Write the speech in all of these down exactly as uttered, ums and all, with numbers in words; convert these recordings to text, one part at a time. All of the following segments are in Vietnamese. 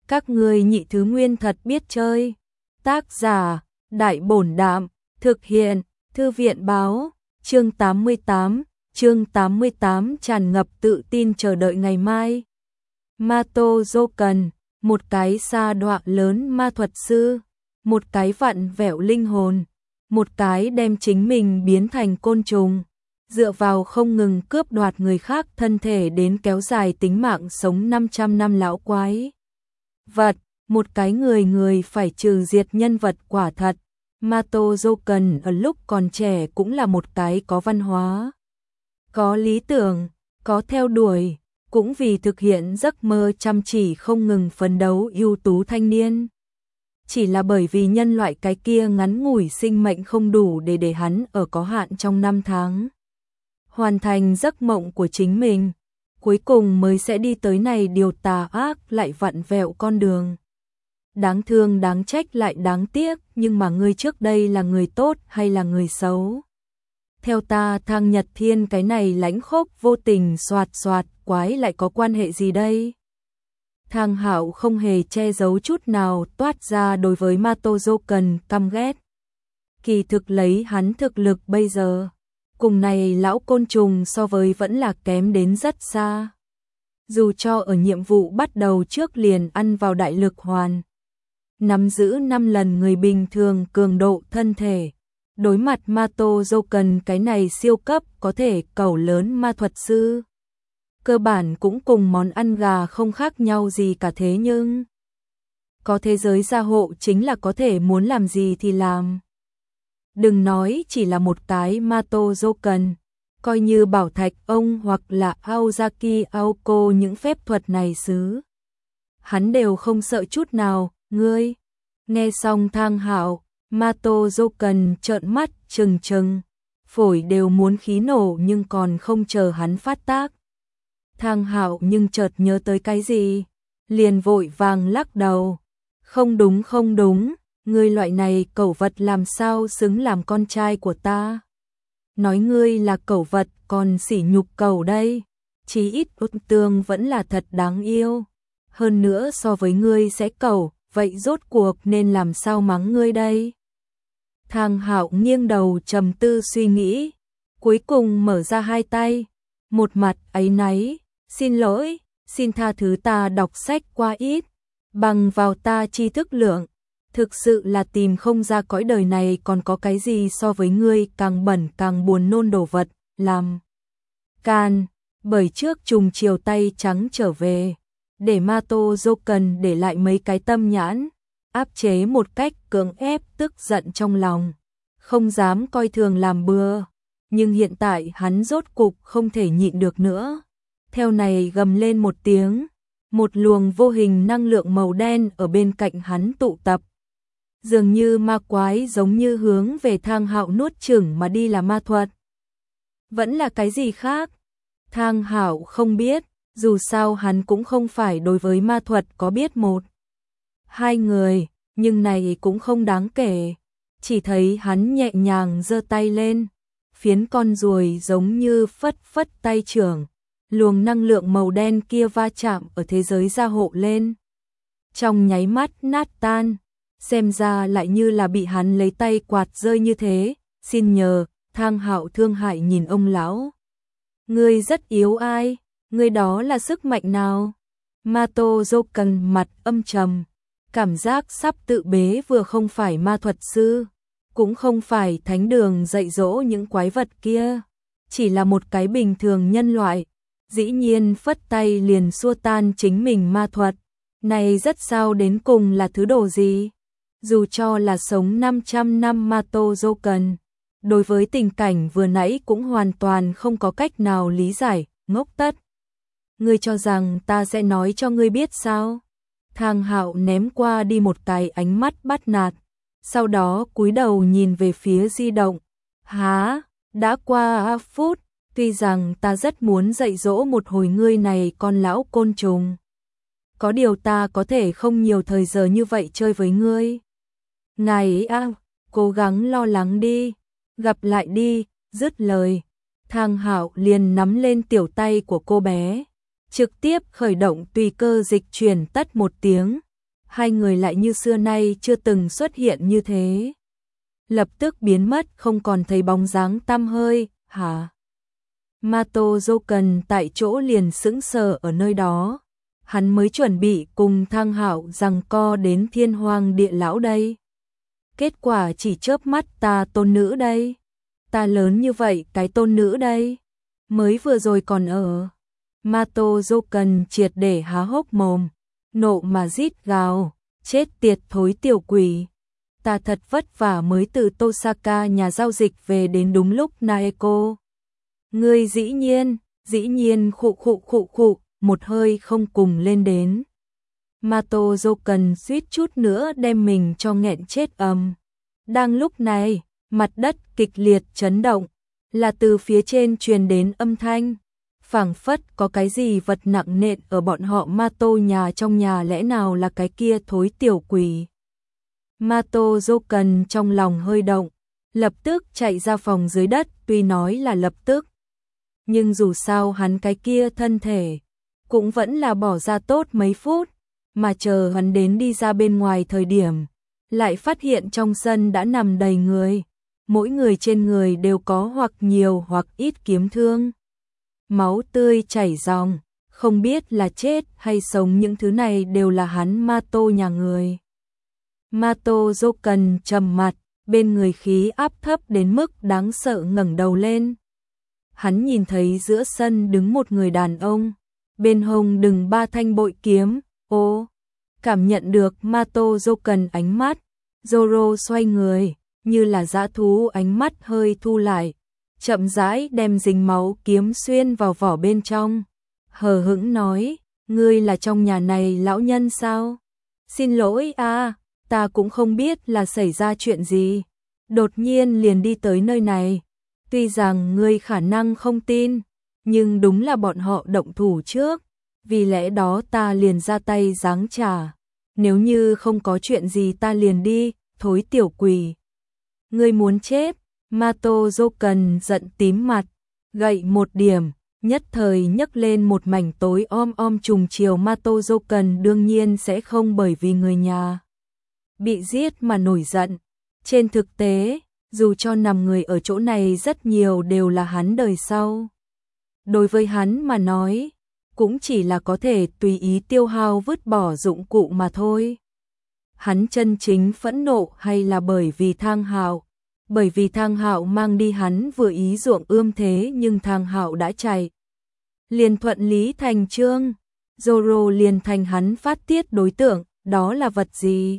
Các ngươi nhị thứ nguyên thật biết chơi. Tác giả, Đại Bổn Đạm, thực hiện, Thư viện Báo, chương tám mươi tám, chương tám mươi tám tràn ngập tự tin chờ đợi ngày mai. Mato Joken, một cái sa đọa lớn ma thuật sư, một cái vặn vẹo linh hồn, một cái đem chính mình biến thành côn trùng, dựa vào không ngừng cướp đoạt người khác thân thể đến kéo dài tính mạng sống năm trăm năm lão quái vật, một cái người người phải trừ diệt nhân vật quả thật. Mato Joken ở lúc còn trẻ cũng là một cái có văn hóa, có lý tưởng, có theo đuổi, cũng vì thực hiện giấc mơ chăm chỉ không ngừng phấn đấu ưu tú thanh niên. Chỉ là bởi vì nhân loại cái kia ngắn ngủi sinh mệnh không đủ để để hắn ở có hạn trong năm tháng hoàn thành giấc mộng của chính mình, cuối cùng mới sẽ đi tới này điều tà ác lại vặn vẹo con đường. Đáng thương đáng trách lại đáng tiếc, nhưng mà ngươi trước đây là người tốt hay là người xấu? Theo ta, Thang Nhật Thiên cái này lãnh khốc vô tình soạt soạt quái lại có quan hệ gì đây? Thang Hạo không hề che giấu chút nào toát ra đối với Mato Joken căm ghét. Kỳ thực lấy hắn thực lực bây giờ, cùng này lão côn trùng so với vẫn là kém đến rất xa. Dù cho ở nhiệm vụ bắt đầu trước liền ăn vào đại lực hoàn, nắm giữ năm lần người bình thường cường độ thân thể, đối mặt Mato Joken cái này siêu cấp có thể cẩu lớn ma thuật sư, cơ bản cũng cùng món ăn gà không khác nhau gì cả. Thế nhưng có thế giới gia hộ chính là có thể muốn làm gì thì làm. Đừng nói chỉ là một cái Mato Joken, coi như Bảo Thạch ông hoặc là Aozaki Aoko những phép thuật này xứ, hắn đều không sợ chút nào. Ngươi, nghe xong Thang Hạo, Mato Joken trợn mắt trừng trừng, phổi đều muốn khí nổ, nhưng còn không chờ hắn phát tác. Thang Hạo nhưng chợt nhớ tới cái gì, liền vội vàng lắc đầu. Không đúng không đúng, ngươi loại này cẩu vật làm sao xứng làm con trai của ta? Nói ngươi là cẩu vật còn sỉ nhục cẩu đây, chí ít út tương vẫn là thật đáng yêu. Hơn nữa so với ngươi sẽ cẩu, vậy rốt cuộc nên làm sao mắng ngươi đây? Thang Hạo nghiêng đầu trầm tư suy nghĩ, cuối cùng mở ra hai tay, một mặt áy náy, xin lỗi, xin tha thứ ta đọc sách quá ít, bằng vào ta tri thức lượng, thực sự là tìm không ra cõi đời này còn có cái gì so với ngươi càng bẩn càng buồn nôn đồ vật, làm can, bởi trước trùng chiều tay trắng trở về, để Mato Joken để lại mấy cái tâm nhãn, áp chế một cách cưỡng ép tức giận trong lòng, không dám coi thường làm bừa, nhưng hiện tại hắn rốt cục không thể nhịn được nữa. Theo này gầm lên một tiếng, một luồng vô hình năng lượng màu đen ở bên cạnh hắn tụ tập, dường như ma quái giống như hướng về Thang Hạo nuốt chửng mà đi. Là ma thuật, vẫn là cái gì khác? Thang Hạo không biết, dù sao hắn cũng không phải đối với ma thuật có biết một hai người, nhưng này cũng không đáng kể. Chỉ thấy hắn nhẹ nhàng giơ tay lên, phiến con ruồi giống như phất phất tay trưởng, luồng năng lượng màu đen kia va chạm ở thế giới gia hộ lên, trong nháy mắt nát tan, xem ra lại như là bị hắn lấy tay quạt rơi như thế. Xin nhờ, Thang Hạo thương hại nhìn ông lão. Ngươi rất yếu ai? Ngươi đó là sức mạnh nào? Mato Joken mặt âm trầm, cảm giác sắp tự bế, vừa không phải ma thuật sư, cũng không phải thánh đường dạy dỗ những quái vật kia, chỉ là một cái bình thường nhân loại, dĩ nhiên phất tay liền xua tan chính mình ma thuật. Này rất sao đến cùng là thứ đồ gì? Dù cho là sống năm trăm năm Mato Joken, đối với tình cảnh vừa nãy cũng hoàn toàn không có cách nào lý giải. Ngốc tất, ngươi cho rằng ta sẽ nói cho ngươi biết sao? Thang Hạo ném qua đi một cái ánh mắt bắt nạt, sau đó cúi đầu nhìn về phía di động. Há, đã qua phút, tuy rằng ta rất muốn dạy dỗ một hồi ngươi này con lão côn trùng, có điều ta có thể không nhiều thời giờ như vậy chơi với ngươi. Ngài à, cố gắng lo lắng đi, gặp lại đi. Dứt lời, Thang Hạo liền nắm lên tiểu tay của cô bé, trực tiếp khởi động tùy cơ dịch chuyển tất một tiếng, hai người lại như xưa nay chưa từng xuất hiện như thế. Lập tức biến mất không còn thấy bóng dáng tăm hơi, hả? Mato Joken tại chỗ liền sững sờ ở nơi đó. Hắn mới chuẩn bị cùng Thang Hạo giằng co đến thiên hoang địa lão đây. Kết quả chỉ chớp mắt ta tôn nữ đây. Ta lớn như vậy cái tôn nữ đây. Mới vừa rồi còn ở. Mato Joken triệt để há hốc mồm. Nộ mà rít gào. Chết tiệt thối tiểu quỷ. Ta thật vất vả mới từ Tosaka nhà giao dịch về đến đúng lúc Naeko. Ngươi dĩ nhiên, dĩ nhiên khụ khụ khụ khụ, một hơi không cùng lên đến. Mato Joken suýt chút nữa đem mình cho nghẹn chết ầm. Đang lúc này, mặt đất kịch liệt chấn động, là từ phía trên truyền đến âm thanh. Phảng phất có cái gì vật nặng nện ở bọn họ Mato nhà trong nhà, lẽ nào là cái kia thối tiểu quỷ. Mato Joken trong lòng hơi động, lập tức chạy ra phòng dưới đất, tuy nói là lập tức. Nhưng dù sao hắn cái kia thân thể, cũng vẫn là bỏ ra tốt mấy phút, mà chờ hắn đến đi ra bên ngoài thời điểm, lại phát hiện trong sân đã nằm đầy người, mỗi người trên người đều có hoặc nhiều hoặc ít kiếm thương. Máu tươi chảy ròng, không biết là chết hay sống, những thứ này đều là hắn Mato nhà người. Mato Joken trầm mặt, bên người khí áp thấp đến mức đáng sợ, ngẩng đầu lên. Hắn nhìn thấy giữa sân đứng một người đàn ông, bên hông đừng ba thanh bội kiếm. Ô, cảm nhận được Mato Joken ánh mắt, Zoro xoay người, như là dã thú, ánh mắt hơi thu lại, chậm rãi đem dính máu kiếm xuyên vào vỏ bên trong, hờ hững nói, ngươi là trong nhà này lão nhân sao? Xin lỗi a, ta cũng không biết là xảy ra chuyện gì, đột nhiên liền đi tới nơi này. Tuy rằng ngươi khả năng không tin, nhưng đúng là bọn họ động thủ trước, vì lẽ đó ta liền ra tay giáng trả. Nếu như không có chuyện gì ta liền đi, thối tiểu quỷ. Ngươi muốn chết? Mato Joken giận tím mặt, gậy một điểm, nhất thời nhấc lên một mảnh tối om om trùng chiều Mato Joken đương nhiên sẽ không bởi vì người nhà bị giết mà nổi giận. Trên thực tế, dù cho nằm người ở chỗ này rất nhiều đều là hắn đời sau. Đối với hắn mà nói, cũng chỉ là có thể tùy ý tiêu hao vứt bỏ dụng cụ mà thôi. Hắn chân chính phẫn nộ hay là bởi vì Thang Hạo? Bởi vì Thang Hạo mang đi hắn vừa ý ruộng ươm, thế nhưng Thang Hạo đã chạy. Liền thuận lý thành chương, Zoro liền thành hắn phát tiết đối tượng, đó là vật gì?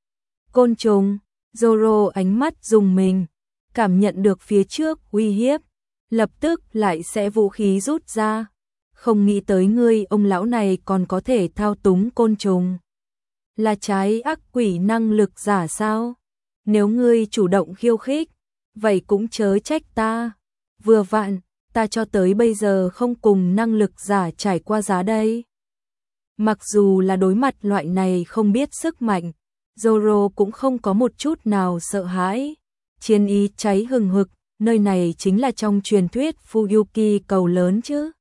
Côn trùng. Zoro ánh mắt rùng mình, cảm nhận được phía trước uy hiếp, lập tức lại sẽ vũ khí rút ra. Không nghĩ tới ngươi ông lão này còn có thể thao túng côn trùng. Là trái ác quỷ năng lực giả sao? Nếu ngươi chủ động khiêu khích, vậy cũng chớ trách ta. Vừa vặn, ta cho tới bây giờ không cùng năng lực giả trải qua giá đây. Mặc dù là đối mặt loại này không biết sức mạnh, Zoro cũng không có một chút nào sợ hãi. Chiến ý cháy hừng hực, nơi này chính là trong truyền thuyết Fuyuki cầu lớn chứ.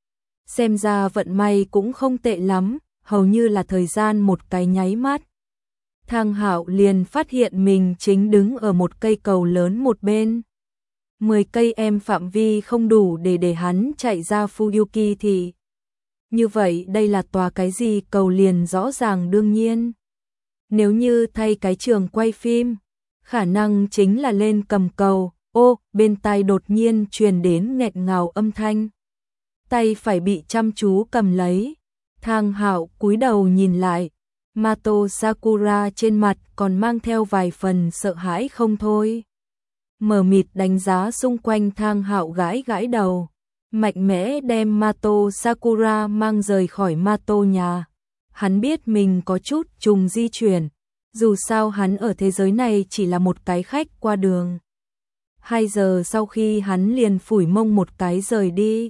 Xem ra vận may cũng không tệ lắm, hầu như là thời gian một cái nháy mắt. Thang Hạo liền phát hiện mình chính đứng ở một cây cầu lớn một bên. Mười cây em phạm vi không đủ để để hắn chạy ra Fuyuki thì. Như vậy đây là tòa cái gì cầu liền rõ ràng đương nhiên. Nếu như thay cái trường quay phim, khả năng chính là lên cầm cầu. Ô, bên tai đột nhiên truyền đến nghẹt ngào âm thanh. Tay phải bị chăm chú cầm lấy. Thang Hạo cúi đầu nhìn lại, Mato Sakura trên mặt còn mang theo vài phần sợ hãi không thôi. Mờ mịt đánh giá xung quanh, Thang Hạo gãi gãi đầu, mạnh mẽ đem Mato Sakura mang rời khỏi Mato nhà. Hắn biết mình có chút trùng di chuyển, dù sao hắn ở thế giới này chỉ là một cái khách qua đường. Hai giờ sau khi hắn liền phủi mông một cái rời đi.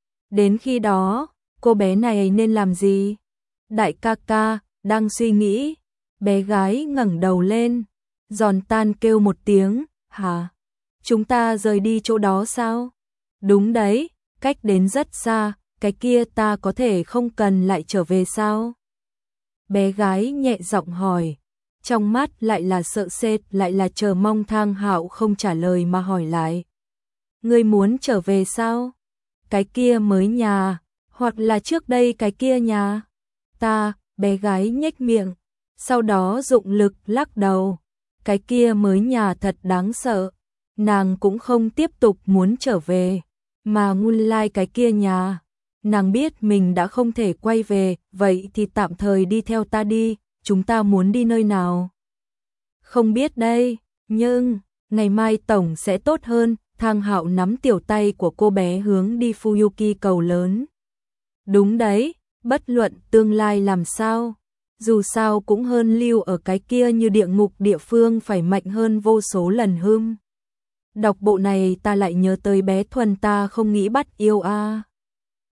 Đến khi đó, cô bé này nên làm gì? Đại ca ca, đang suy nghĩ. Bé gái ngẩng đầu lên, giòn tan kêu một tiếng, hả? Chúng ta rời đi chỗ đó sao? Đúng đấy, cách đến rất xa, cái kia ta có thể không cần lại trở về sao? Bé gái nhẹ giọng hỏi, trong mắt lại là sợ sệt lại là chờ mong. Thang Hạo không trả lời mà hỏi lại. Ngươi muốn trở về sao? Cái kia mới nhà, hoặc là trước đây cái kia nhà? Ta, bé gái nhếch miệng, sau đó dụng lực lắc đầu. Cái kia mới nhà thật đáng sợ, nàng cũng không tiếp tục muốn trở về, mà nguyên lai cái kia nhà. Nàng biết mình đã không thể quay về, vậy thì tạm thời đi theo ta đi, chúng ta muốn đi nơi nào? Không biết đây, nhưng, ngày mai tổng sẽ tốt hơn. Thang Hạo nắm tiểu tay của cô bé hướng đi Fuyuki cầu lớn. Đúng đấy, bất luận tương lai làm sao, dù sao cũng hơn lưu ở cái kia như địa ngục địa phương phải mạnh hơn vô số lần hưm. Đọc bộ này ta lại nhớ tới bé Thuần, ta không nghĩ bắt yêu a. À.